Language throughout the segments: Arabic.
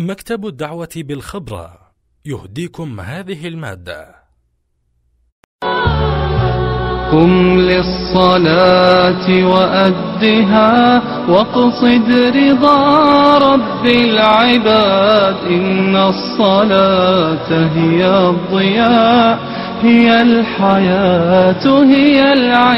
مكتب الدعوة بالخبرة يهديكم هذه المادة. قم للصلاة وأدها واقصد رضا رب العباد، إن الصلاة هي الضياء، هي الحياة، هي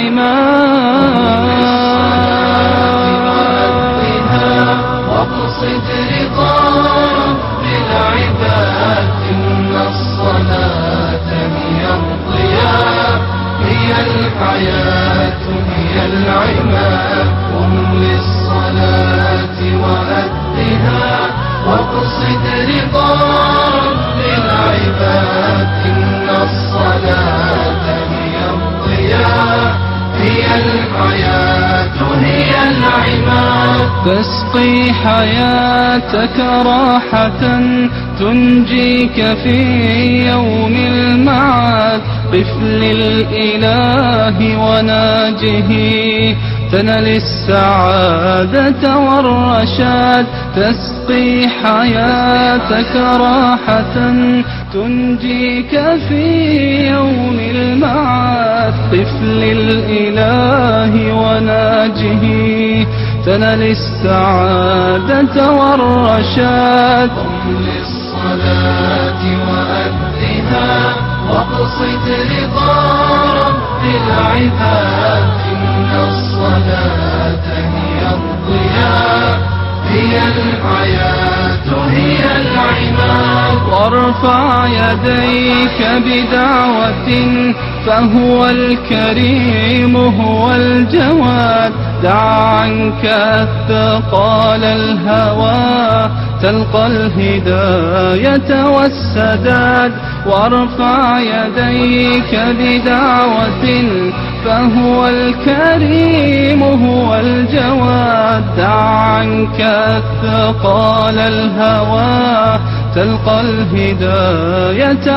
العماد. واقصد رضا رب العباد، إن الصلاة هي الضياء، هي الحياة، هي العماد. قم للصلاة وأدها واقصد رضا رب العباد، إن الصلاة هي الضياء، هي الحياة، هي العماد. تسقي حياتك راحة تنجيك في يوم المعاد، قف للإله وناجه تنل السعادة والرشاد. تسقي حياتك راحة تنجيك في يوم المعاد، قف للإله وناجه تنل السعادة والرشاد. قم للصلاة وأدها واقصد رضا رب العباد، إن الصلاة هي الضياء، هي الحياة، هي العماد. وارفع يديك بدعوة فهو الكريم هو الجواد. دع عنك الثقال الهوى تلقى الهداية والسداد. وارفع يديك بدعوة فهو الكريم هو الجواد. دع عنك الثقال الهوى تلقى الهداية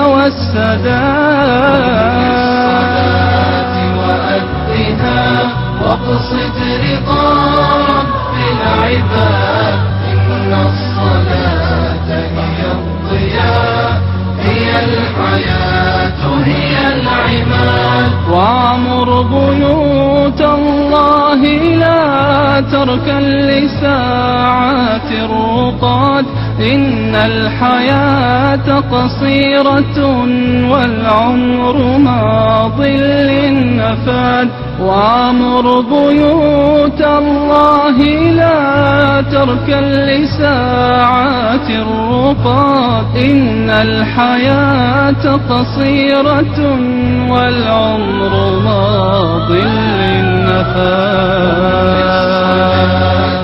والسداد. وأدها واقصد رضا رب العباد، إن الصلاة هي الضياء، هي الحياة، هي العماد. واعمر بيوت الله لا تركا لساعات الرقاد، إن الحياة قصيرة والعمر ماض للنفاد. وعمر بيوت الله لا تركا لساعات الرقاد، إن الحياة قصيرة والعمر ماض للنفاد.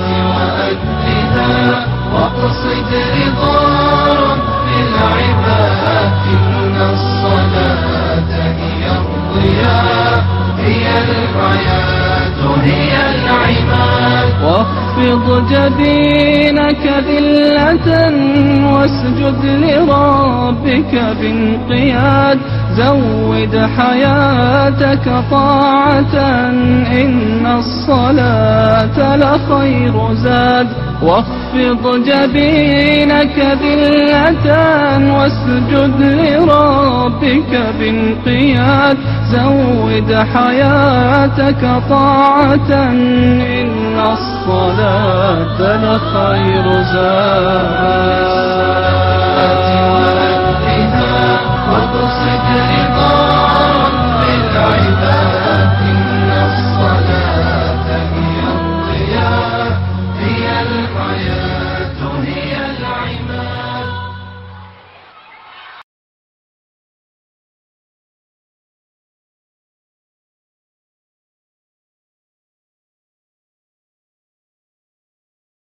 واقصد رضا رب العباد، إن الصلاة هي الضياء، هي الحياة، هي العماد. واخفض جبينك ذلة واسجد لربك بانقياد. زود حياتك طاعة إن الصلاة لخير زاد. واخفض جبينك ذلة واسجد لربك بانقياد. زود حياتك طاعة إن الصلاة لخير زاد.